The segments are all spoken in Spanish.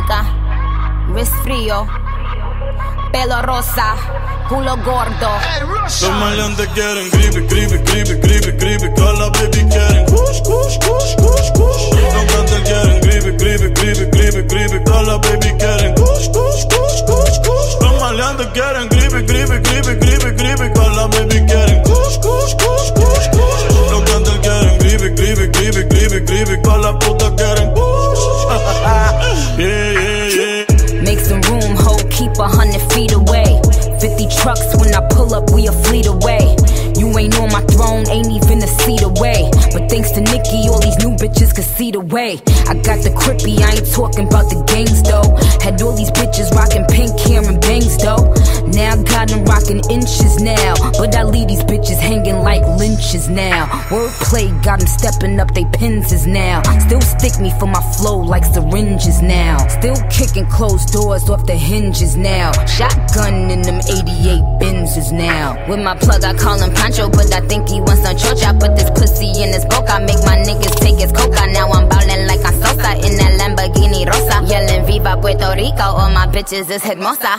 Mónica, wrist frío, pelo rosa, culo gordo. Los maleantes quieren creepy, creepy, creepy, creepy, creepy. Todas las baby quieren kush, kush, kush, kush, kush. Los grandes quieren creepy, creepy, creepy, creepy, creepy. Todas las baby quieren kush, kush, kush, kush, kush. Los maleantes quieren creepy, creepy, creepy, creepy, creepy. Todas las baby quieren kush, kush, kush, kush, kush. Los grandes quieren creepy, creepy, creepy, creepy, creepy. Todas las putas quieren kush. Yeah, yeah, yeah. Make some room, ho, keep 100 feet away. 50 trucks, when I pull up, we a fleet away. You ain't on my throne, ain't even a seat away. But thanks to Nicki, all these new bitches can see the way. I got the crippy, I ain't talking about the gangs though. Had all these bitches rocking pink hair and bangs though. Now I got them rocking inches now. But I leave these bitches hanging like lynches now. Wordplay got them stepping up they pins now. Still stick me for my flow like syringes now. Still kicking closed doors off the hinges now. Shotgun in them 88 Benzes now. With my plug I call him Pancho, but I think he wants some chocha. Put this pussy in his boca, make my niggas take his coca. Now I'm ballin' like I'm Sosa in that Lamborghini Rosa. Yelling Viva Puerto Rico, all my bitches is hermosa.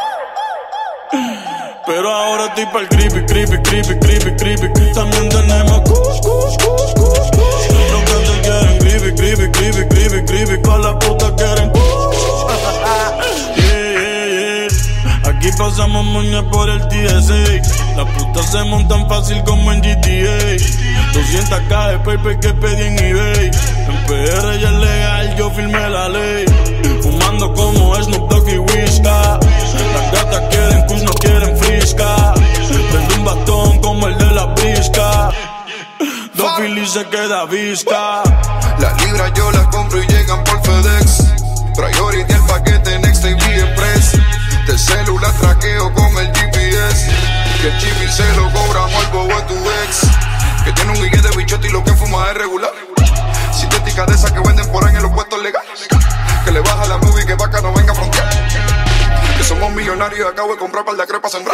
Pero ahora estoy pa'l creepy, creepy, creepy, creepy, creepy. También tenemos kush, kush, kush, kush, kush. Los grandes quieren creepy, creepy, creepy, creepy, creepy. Todas las putas quieren kush. Yeah, yeah, yeah. Aquí pasamos moña por el TSA. Las putas se montan fácil como en GTA. 200k de paper que pedí en eBay. En PR ya es legal, yo firmé la ley. Fumando como Snoop Dogg y Whisca. Las gatas quieren kush, no quieren frisca. Prende un bastón como el de la brisca. Dos Phillies se queda visca. Las libras yo las compro y llegan por FedEx. Priority el paquete Next TV Express. Del celular traqueo con el GPS. Que el chip se lo cobramos al bobo a tu ex. Que tiene un guille de bichote y lo que fuma es regular. Sintética de esas que venden por ahí en los puestos legales. Que le baja la movie que vaca no venga a frontear. Que somos millonarios y acabo de comprar par de crepas sembrar.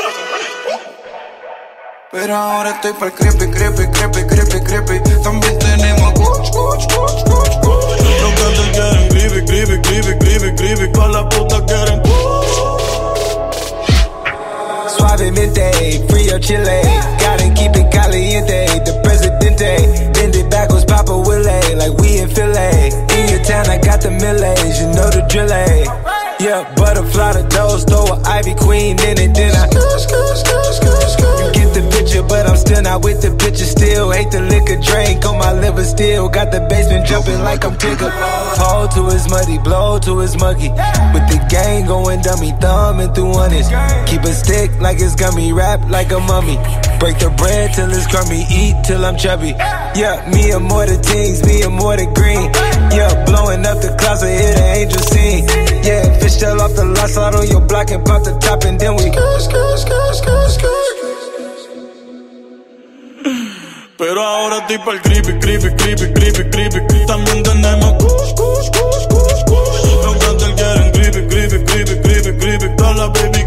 Pero ahora estoy pa'l creepy, creepy, creepy, creepy, creepy. También tenemos kush, kush, kush, kush, kush. Los grandes quieren creepy, creepy, creepy, creepy, creepy. Todas las putas quieren kush. Suavemente, frío Chile. Gotta keep it caliente. The presidente. Bend it backwards, Papa Willie. Like we in Philly. In your town, I got the millets. You know the drill. Yeah, butterfly the dose. Throw an Ivy Queen in it. Then I you get the picture, but I'm still not with the picture. Still hate the liquor drink on my liver. Still got the basement jumping like I'm Tigger. Hold to his muddy, blow to his muggy. With the gang going dummy, thumbing through honest. Keep a stick like it's gummy, wrap like a mummy. Break the bread till it's crummy, eat till I'm chubby. Yeah, me and more the things, me and more the green. Yeah, blowing up the clouds, I hear the angel sing. Yeah, fish tail off the lot, slide on your block and pop the top and then we Pero ahora estoy pa'l creepy, creepy, creepy, creepy, creepy. También tenemos kush, kush, kush, kush, kush. Los grandes quieren creepy, creepy, creepy, creepy, creepy. Todas las baby